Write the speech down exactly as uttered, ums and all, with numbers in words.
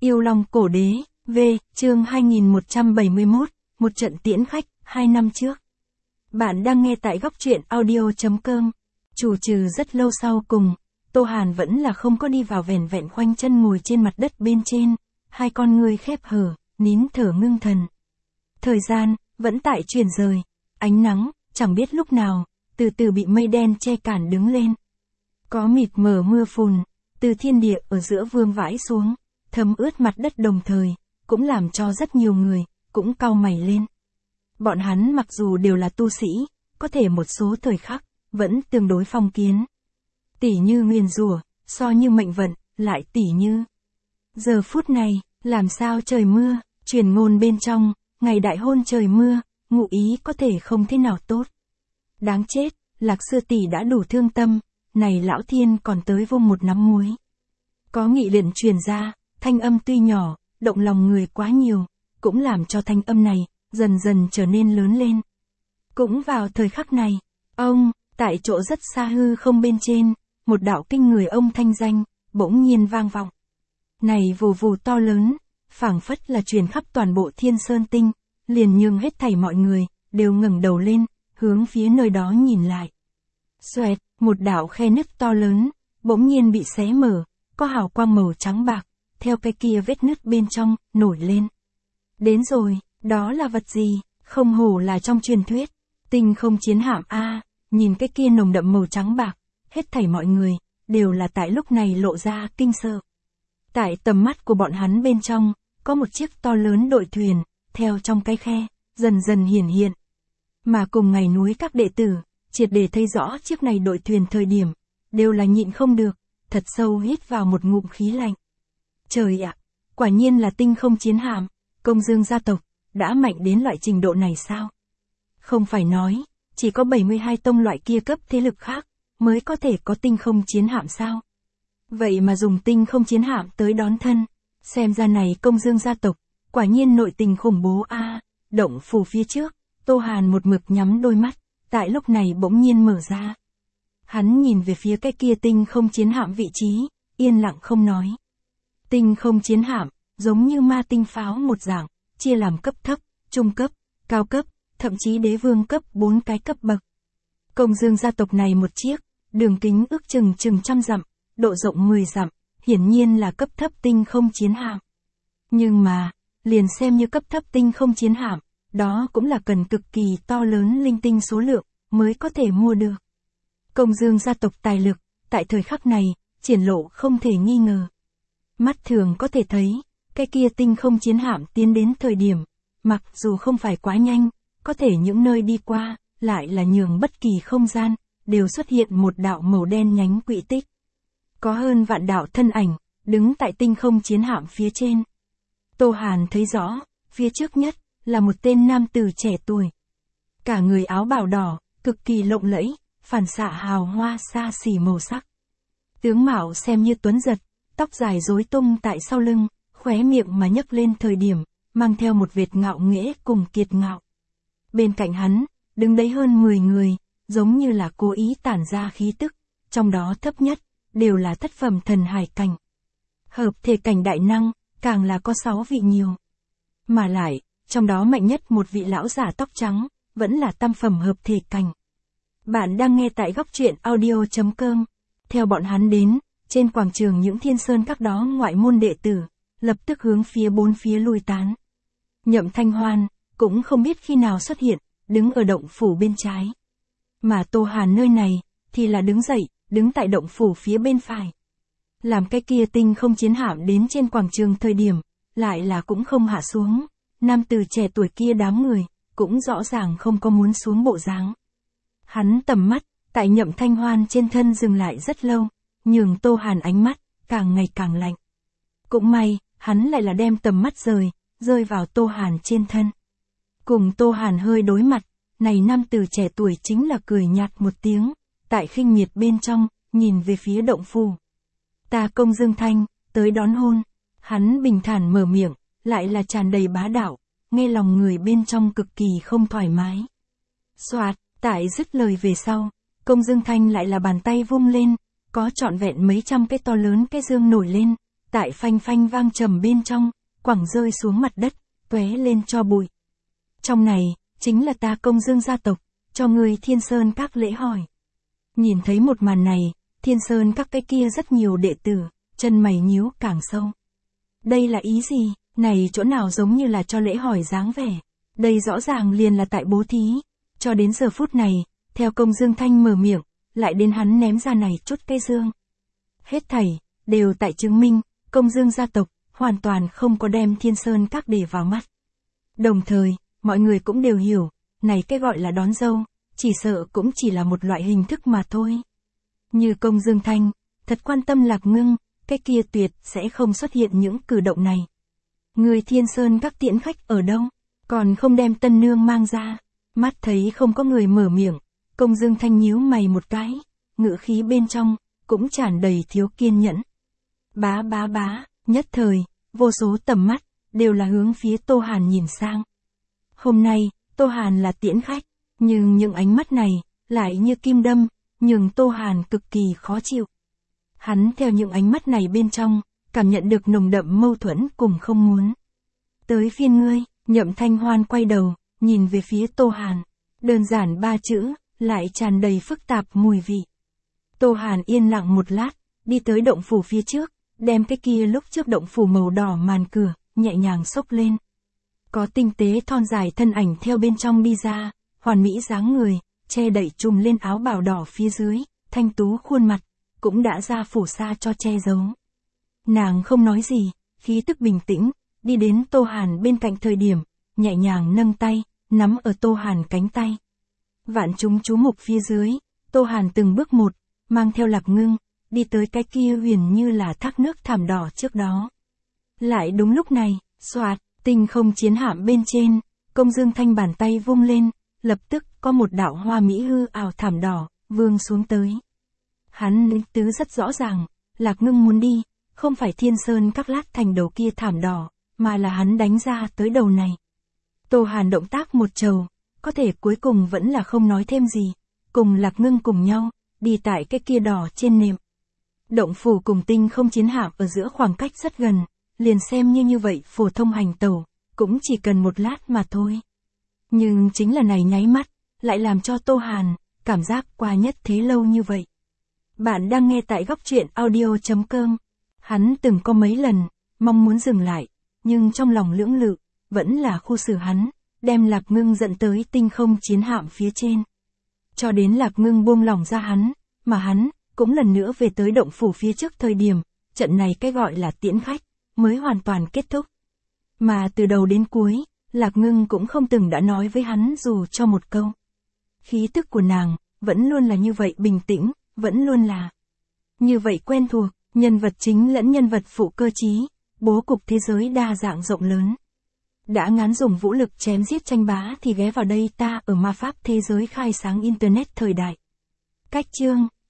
Yêu Long Cổ Đế, V, chương hai nghìn một trăm bảy mươi mốt, một trận tiễn khách, hai năm trước. Bạn đang nghe tại góc truyện audio chấm com. Chủ trừ rất lâu sau cùng, Tô Hàn vẫn là không có đi vào, vẻn vẹn khoanh chân ngồi trên mặt đất bên trên, hai con ngươi khép hờ, nín thở ngưng thần. Thời gian, vẫn tại chuyển rời, ánh nắng, chẳng biết lúc nào, từ từ bị mây đen che cản đứng lên. Có mịt mờ mưa phùn, từ thiên địa ở giữa vương vãi xuống, thấm ướt mặt đất đồng thời, cũng làm cho rất nhiều người, cũng cau mày lên. Bọn hắn mặc dù đều là tu sĩ, có thể một số thời khắc, vẫn tương đối phong kiến. Tỉ như nguyền rủa, so như mệnh vận, lại tỉ như. Giờ phút này, làm sao trời mưa, truyền ngôn bên trong, ngày đại hôn trời mưa, ngụ ý có thể không thế nào tốt. Đáng chết, Lạc Sư tỷ đã đủ thương tâm, này lão thiên còn tới vung một nắm muối. Có nghị luận truyền ra, thanh âm tuy nhỏ, động lòng người quá nhiều, cũng làm cho thanh âm này, dần dần trở nên lớn lên. Cũng vào thời khắc này, ông, tại chỗ rất xa hư không bên trên, một đạo kinh người ông thanh danh, bỗng nhiên vang vọng. Này vù vù to lớn, phảng phất là truyền khắp toàn bộ Thiên Sơn Tinh, liền nhường hết thảy mọi người, đều ngẩng đầu lên, hướng phía nơi đó nhìn lại. Xoẹt, một đạo khe nứt to lớn, bỗng nhiên bị xé mở, có hào quang màu trắng bạc, theo cái kia vết nứt bên trong, nổi lên. Đến rồi, đó là vật gì, không hổ là trong truyền thuyết, tinh không chiến hạm a, nhìn cái kia nồng đậm màu trắng bạc, hết thảy mọi người, đều là tại lúc này lộ ra kinh sợ. Tại tầm mắt của bọn hắn bên trong, có một chiếc to lớn đội thuyền, theo trong cái khe, dần dần hiển hiện. Mà cùng ngày núi các đệ tử, triệt để thấy rõ chiếc này đội thuyền thời điểm, đều là nhịn không được, thật sâu hít vào một ngụm khí lạnh. Trời ạ, quả nhiên là tinh không chiến hạm, Công Dương gia tộc, đã mạnh đến loại trình độ này sao? Không phải nói, chỉ có bảy mươi hai tông loại kia cấp thế lực khác, mới có thể có tinh không chiến hạm sao? Vậy mà dùng tinh không chiến hạm tới đón thân, xem ra này Công Dương gia tộc, quả nhiên nội tình khủng bố a. À, động phủ phía trước, Tô Hàn một mực nhắm đôi mắt, tại lúc này bỗng nhiên mở ra. Hắn nhìn về phía cái kia tinh không chiến hạm vị trí, yên lặng không nói. Tinh không chiến hạm, giống như ma tinh pháo một dạng, chia làm cấp thấp, trung cấp, cao cấp, thậm chí đế vương cấp bốn cái cấp bậc. Công Dương gia tộc này một chiếc, đường kính ước chừng chừng trăm dặm, độ rộng mười dặm, hiển nhiên là cấp thấp tinh không chiến hạm. Nhưng mà, liền xem như cấp thấp tinh không chiến hạm, đó cũng là cần cực kỳ to lớn linh tinh số lượng, mới có thể mua được. Công Dương gia tộc tài lực, tại thời khắc này, triển lộ không thể nghi ngờ. Mắt thường có thể thấy, cái kia tinh không chiến hạm tiến đến thời điểm, mặc dù không phải quá nhanh, có thể những nơi đi qua, lại là nhường bất kỳ không gian, đều xuất hiện một đạo màu đen nhánh quỹ tích. Có hơn vạn đạo thân ảnh, đứng tại tinh không chiến hạm phía trên. Tô Hàn thấy rõ, phía trước nhất, là một tên nam tử trẻ tuổi. Cả người áo bào đỏ, cực kỳ lộng lẫy, phản xạ hào hoa xa xỉ màu sắc. Tướng mạo xem như tuấn giật, tóc dài rối tung tại sau lưng, khóe miệng mà nhấc lên thời điểm, mang theo một vệt ngạo nghễ cùng kiệt ngạo. Bên cạnh hắn, đứng đấy hơn mười người, giống như là cố ý tản ra khí tức, trong đó thấp nhất, đều là thất phẩm thần hải cảnh. Hợp thể cảnh đại năng, càng là có sáu vị nhiều. Mà lại, trong đó mạnh nhất một vị lão giả tóc trắng, vẫn là tam phẩm hợp thể cảnh. Bạn đang nghe tại góc truyện audio chấm com. Theo bọn hắn đến, trên quảng trường những Thiên Sơn các đó ngoại môn đệ tử, lập tức hướng phía bốn phía lui tán. Nhậm Thanh Hoan, cũng không biết khi nào xuất hiện, đứng ở động phủ bên trái. Mà Tô Hàn nơi này, thì là đứng dậy, đứng tại động phủ phía bên phải. Làm cái kia tinh không chiến hạm đến trên quảng trường thời điểm, lại là cũng không hạ xuống. Nam tử trẻ tuổi kia đám người, cũng rõ ràng không có muốn xuống bộ dáng. Hắn tầm mắt, tại Nhậm Thanh Hoan trên thân dừng lại rất lâu, nhường Tô Hàn ánh mắt, càng ngày càng lạnh. Cũng may, hắn lại là đem tầm mắt rời, rơi vào Tô Hàn trên thân. Cùng Tô Hàn hơi đối mặt, này nam tử trẻ tuổi chính là cười nhạt một tiếng, tại khinh miệt bên trong, nhìn về phía động phủ. Ta Công Dương Thanh, tới đón hôn. Hắn bình thản mở miệng, lại là tràn đầy bá đạo, nghe lòng người bên trong cực kỳ không thoải mái. Soạt, tại dứt lời về sau, Công Dương Thanh lại là bàn tay vung lên, có trọn vẹn mấy trăm cái to lớn cái dương nổi lên, tại phanh phanh vang trầm bên trong, quẳng rơi xuống mặt đất, tóe lên cho bụi. Trong này, chính là ta Công Dương gia tộc, cho ngươi Thiên Sơn các lễ hỏi. Nhìn thấy một màn này, Thiên Sơn các cái kia rất nhiều đệ tử, chân mày nhíu càng sâu. Đây là ý gì, này chỗ nào giống như là cho lễ hỏi dáng vẻ. Đây rõ ràng liền là tại bố thí. Cho đến giờ phút này, theo Công Dương Thanh mở miệng, lại đến hắn ném ra này chút cây dương. Hết thảy, đều tại chứng minh, Công Dương gia tộc, hoàn toàn không có đem Thiên Sơn các để vào mắt. Đồng thời, mọi người cũng đều hiểu, này cái gọi là đón dâu, chỉ sợ cũng chỉ là một loại hình thức mà thôi. Như Công Dương Thanh, thật quan tâm Lạc Ngưng, cái kia tuyệt sẽ không xuất hiện những cử động này. Người Thiên Sơn các tiễn khách ở đâu, còn không đem tân nương mang ra. Mắt thấy không có người mở miệng, Công Dương Thanh nhíu mày một cái, ngữ khí bên trong, cũng tràn đầy thiếu kiên nhẫn. Bá bá bá, nhất thời, vô số tầm mắt, đều là hướng phía Tô Hàn nhìn sang. Hôm nay, Tô Hàn là tiễn khách, nhưng những ánh mắt này, lại như kim đâm, nhường Tô Hàn cực kỳ khó chịu. Hắn theo những ánh mắt này bên trong, cảm nhận được nồng đậm mâu thuẫn cùng không muốn. Tới phiên ngươi, Nhậm Thanh Hoan quay đầu, nhìn về phía Tô Hàn. Đơn giản ba chữ, lại tràn đầy phức tạp mùi vị. Tô Hàn yên lặng một lát, đi tới động phủ phía trước, đem cái kia lúc trước động phủ màu đỏ màn cửa, nhẹ nhàng xốc lên. Có tinh tế thon dài thân ảnh theo bên trong đi ra, hoàn mỹ dáng người, che đậy trùm lên áo bào đỏ phía dưới, thanh tú khuôn mặt, cũng đã ra phủ sa cho che giấu. Nàng không nói gì, khí tức bình tĩnh, đi đến Tô Hàn bên cạnh thời điểm, nhẹ nhàng nâng tay, nắm ở Tô Hàn cánh tay. Vạn chúng chú mục phía dưới, Tô Hàn từng bước một, mang theo Lạc Ngưng, đi tới cái kia huyền như là thác nước thảm đỏ trước đó. Lại đúng lúc này, xoạt, tinh không chiến hạm bên trên, Công Dương Thanh bàn tay vung lên, lập tức có một đạo hoa mỹ hư ảo thảm đỏ, vương xuống tới. Hắn ý tứ rất rõ ràng, Lạc Ngưng muốn đi, không phải Thiên Sơn các lát thành đầu kia thảm đỏ, mà là hắn đánh ra tới đầu này. Tô Hàn động tác một trầu, có thể cuối cùng vẫn là không nói thêm gì, cùng Lạc Ngưng cùng nhau, đi tại cái kia đỏ trên nệm. Động phủ cùng tinh không chiến hạm ở giữa khoảng cách rất gần, liền xem như như vậy phổ thông hành tẩu, cũng chỉ cần một lát mà thôi. Nhưng chính là này nháy mắt, lại làm cho Tô Hàn, cảm giác qua nhất thế lâu như vậy. Bạn đang nghe tại góc truyện audio chấm com. Hắn từng có mấy lần, mong muốn dừng lại, nhưng trong lòng lưỡng lự, vẫn là khu xử hắn, đem Lạc Ngưng dẫn tới tinh không chiến hạm phía trên. Cho đến Lạc Ngưng buông lỏng ra hắn, mà hắn, cũng lần nữa về tới động phủ phía trước thời điểm, trận này cái gọi là tiễn khách, mới hoàn toàn kết thúc. Mà từ đầu đến cuối, Lạc Ngưng cũng không từng đã nói với hắn dù cho một câu. Khí tức của nàng, vẫn luôn là như vậy bình tĩnh, vẫn luôn là như vậy quen thuộc, nhân vật chính lẫn nhân vật phụ cơ trí, bố cục thế giới đa dạng rộng lớn. Đã ngán dùng vũ lực chém giết tranh bá thì ghé vào đây ta ở ma pháp thế giới khai sáng internet thời đại. Cách chương